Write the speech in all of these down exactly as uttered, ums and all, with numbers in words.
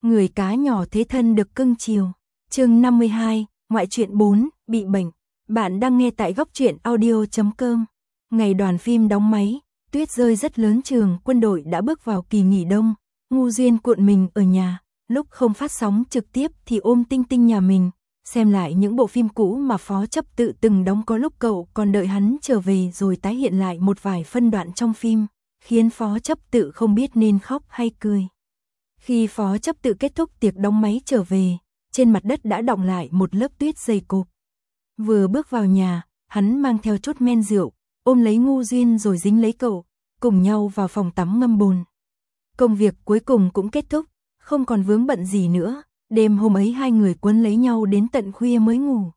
Người cá nhỏ thế thân được cưng chiều. Chương năm mươi hai, ngoại truyện bốn, bị bệnh. Bạn đang nghe tại góc truyện audio chấm com. Ngày đoàn phim đóng máy, tuyết rơi rất lớn, trường quân đội đã bước vào kỳ nghỉ đông. Ngu Duyên cuộn mình ở nhà, lúc không phát sóng trực tiếp thì ôm Tinh Tinh nhà mình, xem lại những bộ phim cũ mà Phó Chấp Tự từng đóng, có lúc cậu còn đợi hắn trở về rồi tái hiện lại một vài phân đoạn trong phim, khiến Phó Chấp Tự không biết nên khóc hay cười. Khi Phó Chấp Tự kết thúc tiệc đóng máy trở về, trên mặt đất đã đọng lại một lớp tuyết dày cộp. Vừa bước vào nhà, hắn mang theo chút men rượu, ôm lấy Ngu Duyên rồi dính lấy cậu, cùng nhau vào phòng tắm ngâm bồn. Công việc cuối cùng cũng kết thúc, không còn vướng bận gì nữa, đêm hôm ấy hai người quấn lấy nhau đến tận khuya mới ngủ.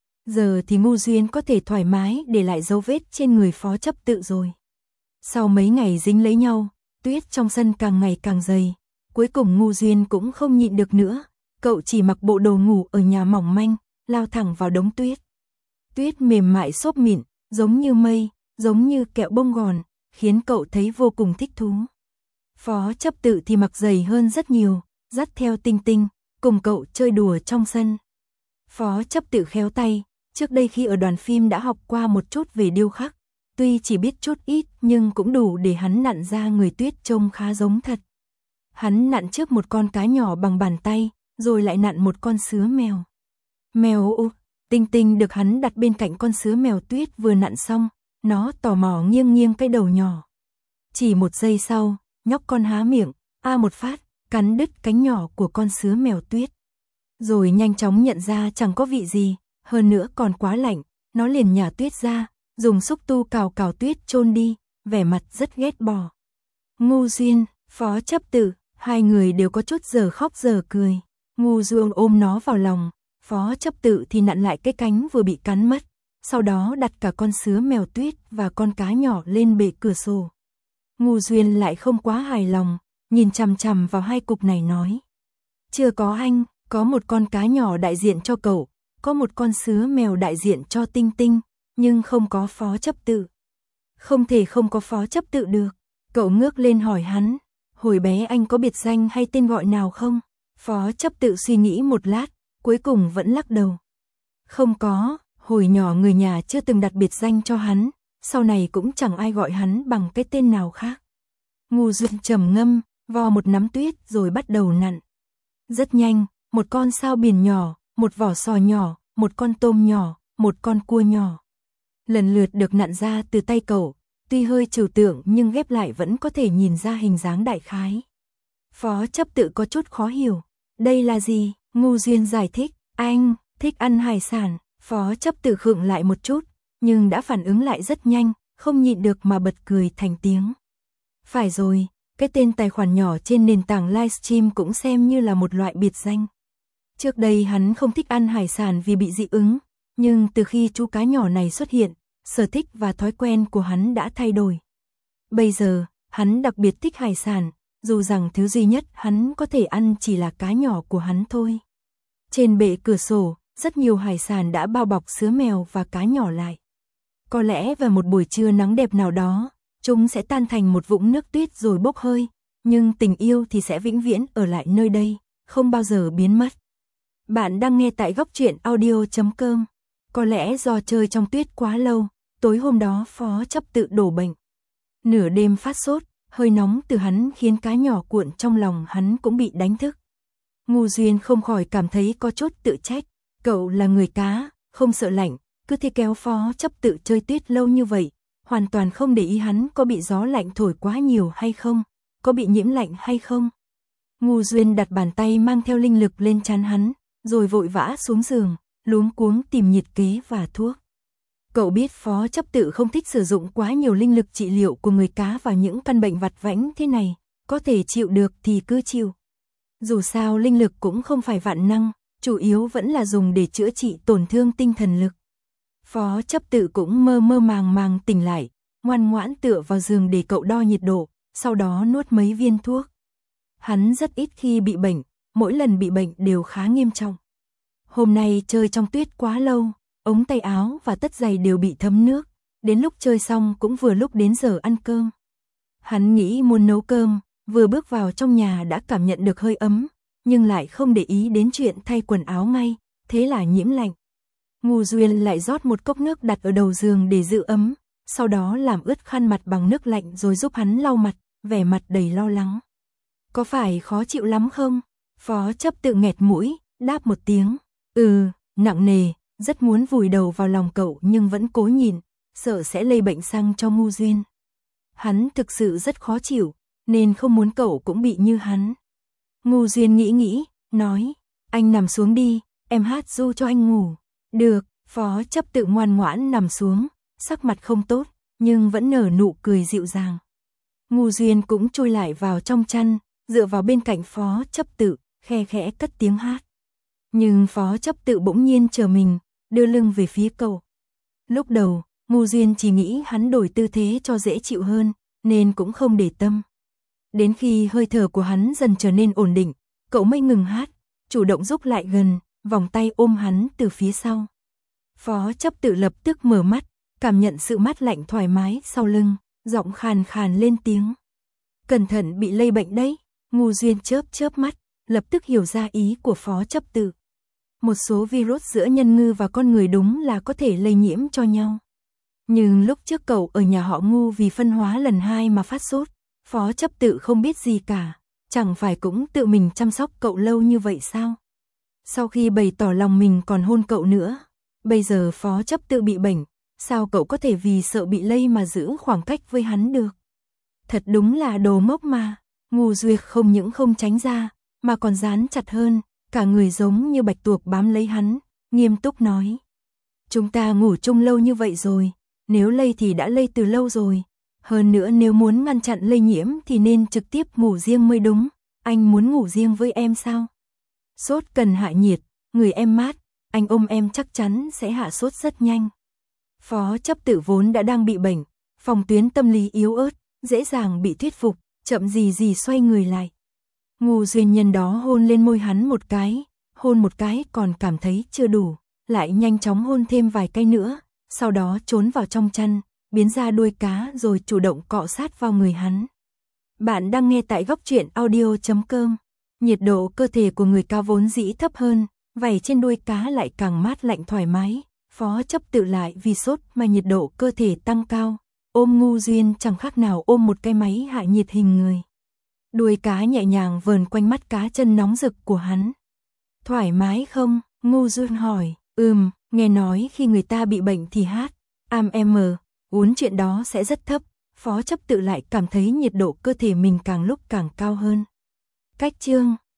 Giờ thì Ngu Duyên có thể thoải mái để lại dấu vết trên người Phó Chấp Tự rồi. Sau mấy ngày dính lấy nhau, tuyết trong sân càng ngày càng dày, cuối cùng Ngu Duyên cũng không nhịn được nữa, cậu chỉ mặc bộ đồ ngủ ở nhà mỏng manh, lao thẳng vào đống tuyết. Tuyết mềm mại xốp mịn, giống như mây, giống như kẹo bông gòn, khiến cậu thấy vô cùng thích thú. Phó Chấp Tự thì mặc dày hơn rất nhiều, dắt theo Tinh Tinh, cùng cậu chơi đùa trong sân. Phó Chấp Tự khéo tay, trước đây khi ở đoàn phim đã học qua một chút về điêu khắc, tuy chỉ biết chút ít nhưng cũng đủ để hắn nặn ra người tuyết trông khá giống thật. Hắn nặn trước một con cá nhỏ bằng bàn tay, rồi lại nặn một con sứa mèo. Mèo u, Tinh Tinh được hắn đặt bên cạnh con sứa mèo tuyết vừa nặn xong, nó tò mò nghiêng nghiêng cái đầu nhỏ. Chỉ một giây sau, nhóc con há miệng, a một phát, cắn đứt cánh nhỏ của con sứa mèo tuyết. Rồi nhanh chóng nhận ra chẳng có vị gì, hơn nữa còn quá lạnh, nó liền nhả tuyết ra, dùng xúc tu cào cào tuyết chôn đi, vẻ mặt rất ghét bỏ. Ngu Duyên, Phó Chấp Tự, hai người đều có chút giờ khóc giờ cười. Ngu Duyên ôm nó vào lòng, Phó Chấp Tự thì nặn lại cái cánh vừa bị cắn mất, sau đó đặt cả con sứa mèo tuyết và con cá nhỏ lên bệ cửa sổ. Ngu Duyên lại không quá hài lòng, nhìn chằm chằm vào hai cục này nói: chưa có anh, có một con cá nhỏ đại diện cho cậu, có một con sứa mèo đại diện cho Tinh Tinh, nhưng không có Phó Chấp Tự. Không thể không có Phó Chấp Tự được. Cậu ngước lên hỏi hắn: hồi bé anh có biệt danh hay tên gọi nào không? Phó Chấp Tự suy nghĩ một lát, cuối cùng vẫn lắc đầu. Không có, hồi nhỏ người nhà chưa từng đặt biệt danh cho hắn, sau này cũng chẳng ai gọi hắn bằng cái tên nào khác. Ngu Duyên trầm ngâm, vo một nắm tuyết rồi bắt đầu nặn. Rất nhanh, một con sao biển nhỏ, một vỏ sò nhỏ, một con tôm nhỏ, một con cua nhỏ, lần lượt được nặn ra từ tay cậu, tuy hơi trừu tượng nhưng ghép lại vẫn có thể nhìn ra hình dáng đại khái. Phó Chấp Tự có chút khó hiểu. Đây là gì? Ngu Duyên giải thích. Anh thích ăn hải sản. Phó Chấp Tự khựng lại một chút, nhưng đã phản ứng lại rất nhanh, không nhịn được mà bật cười thành tiếng. Phải rồi, cái tên tài khoản nhỏ trên nền tảng livestream cũng xem như là một loại biệt danh. Trước đây hắn không thích ăn hải sản vì bị dị ứng, nhưng từ khi chú cá nhỏ này xuất hiện, sở thích và thói quen của hắn đã thay đổi. Bây giờ, hắn đặc biệt thích hải sản, dù rằng thứ duy nhất hắn có thể ăn chỉ là cá nhỏ của hắn thôi. Trên bệ cửa sổ, rất nhiều hải sản đã bao bọc sứa mèo và cá nhỏ lại. Có lẽ vào một buổi trưa nắng đẹp nào đó, chúng sẽ tan thành một vũng nước tuyết rồi bốc hơi, nhưng tình yêu thì sẽ vĩnh viễn ở lại nơi đây, không bao giờ biến mất. Bạn đang nghe tại góc truyện audio chấm com. Có lẽ do chơi trong tuyết quá lâu, tối hôm đó Phó Chấp Tự đổ bệnh. Nửa đêm phát sốt, hơi nóng từ hắn khiến cá nhỏ cuộn trong lòng hắn cũng bị đánh thức. Ngu Duyên không khỏi cảm thấy có chút tự trách. Cậu là người cá, không sợ lạnh, cứ thế kéo Phó Chấp Tự chơi tuyết lâu như vậy, hoàn toàn không để ý hắn có bị gió lạnh thổi quá nhiều hay không, có bị nhiễm lạnh hay không. Ngu Duyên đặt bàn tay mang theo linh lực lên trán hắn, rồi vội vã xuống giường, luống cuống tìm nhiệt kế và thuốc. Cậu biết Phó Chấp Tự không thích sử dụng quá nhiều linh lực trị liệu của người cá vào những căn bệnh vặt vãnh thế này, có thể chịu được thì cứ chịu. Dù sao linh lực cũng không phải vạn năng, chủ yếu vẫn là dùng để chữa trị tổn thương tinh thần lực. Phó Chấp Tự cũng mơ mơ màng màng tỉnh lại, ngoan ngoãn tựa vào giường để cậu đo nhiệt độ, sau đó nuốt mấy viên thuốc. Hắn rất ít khi bị bệnh, mỗi lần bị bệnh đều khá nghiêm trọng. Hôm nay chơi trong tuyết quá lâu, ống tay áo và tất giày đều bị thấm nước, đến lúc chơi xong cũng vừa lúc đến giờ ăn cơm. Hắn nghĩ muốn nấu cơm, vừa bước vào trong nhà đã cảm nhận được hơi ấm, nhưng lại không để ý đến chuyện thay quần áo ngay, thế là nhiễm lạnh. Ngô Duyên lại rót một cốc nước đặt ở đầu giường để giữ ấm, sau đó làm ướt khăn mặt bằng nước lạnh rồi giúp hắn lau mặt, vẻ mặt đầy lo lắng. Có phải khó chịu lắm không? Phó Chấp Tự nghẹt mũi, đáp một tiếng. Ừ, nặng nề, rất muốn vùi đầu vào lòng cậu nhưng vẫn cố nhìn, sợ sẽ lây bệnh sang cho Ngô Duyên. Hắn thực sự rất khó chịu, nên không muốn cậu cũng bị như hắn. Ngô Duyên nghĩ nghĩ, nói, anh nằm xuống đi, em hát ru cho anh ngủ. Được, Phó Chấp Tự ngoan ngoãn nằm xuống, sắc mặt không tốt, nhưng vẫn nở nụ cười dịu dàng. Ngô Duyên cũng chui lại vào trong chăn, dựa vào bên cạnh Phó Chấp Tự, khe khẽ cất tiếng hát. Nhưng Phó Chấp Tự bỗng nhiên chờ mình, đưa lưng về phía cậu. Lúc đầu, Ngô Duyên chỉ nghĩ hắn đổi tư thế cho dễ chịu hơn, nên cũng không để tâm. Đến khi hơi thở của hắn dần trở nên ổn định, cậu mới ngừng hát, chủ động rúc lại gần, vòng tay ôm hắn từ phía sau. Phó Chấp Tự lập tức mở mắt, cảm nhận sự mát lạnh thoải mái sau lưng, giọng khàn khàn lên tiếng. Cẩn thận bị lây bệnh đấy. Ngô Duyên chớp chớp mắt, lập tức hiểu ra ý của Phó Chấp Tự. Một số virus giữa nhân ngư và con người đúng là có thể lây nhiễm cho nhau. Nhưng lúc trước cậu ở nhà họ Ngô vì phân hóa lần hai mà phát sốt, Phó Chấp Tự không biết gì cả, chẳng phải cũng tự mình chăm sóc cậu lâu như vậy sao? Sau khi bày tỏ lòng mình còn hôn cậu nữa, bây giờ Phó Chấp Tự bị bệnh, sao cậu có thể vì sợ bị lây mà giữ khoảng cách với hắn được? Thật đúng là đồ ngốc mà. Ngô Duyệt không những không tránh ra, mà còn dán chặt hơn, cả người giống như bạch tuộc bám lấy hắn, nghiêm túc nói. Chúng ta ngủ chung lâu như vậy rồi, nếu lây thì đã lây từ lâu rồi. Hơn nữa nếu muốn ngăn chặn lây nhiễm thì nên trực tiếp ngủ riêng mới đúng. Anh muốn ngủ riêng với em sao? Sốt cần hạ nhiệt, người em mát, anh ôm em chắc chắn sẽ hạ sốt rất nhanh. Phó Chấp Tự vốn đã đang bị bệnh, phòng tuyến tâm lý yếu ớt, dễ dàng bị thuyết phục, chậm gì gì xoay người lại. Ngô Duyên nhân đó hôn lên môi hắn một cái, hôn một cái còn cảm thấy chưa đủ, lại nhanh chóng hôn thêm vài cái nữa, sau đó trốn vào trong chăn, biến ra đuôi cá rồi chủ động cọ sát vào người hắn. Bạn đang nghe tại góc truyện audio chấm com. Nhiệt độ cơ thể của người cao vốn dĩ thấp hơn, vảy trên đuôi cá lại càng mát lạnh thoải mái. Phó Chấp Tự lại vì sốt mà nhiệt độ cơ thể tăng cao, ôm Ngô Duyên chẳng khác nào ôm một cái máy hạ nhiệt hình người. Đuôi cá nhẹ nhàng vờn quanh mắt cá chân nóng rực của hắn. Thoải mái không? Ngô Duyên hỏi. Ừm, nghe nói khi người ta bị bệnh thì hát am em uốn chuyện đó sẽ rất thấp. Phó Chấp Tự lại cảm thấy nhiệt độ cơ thể mình càng lúc càng cao hơn. Cách chương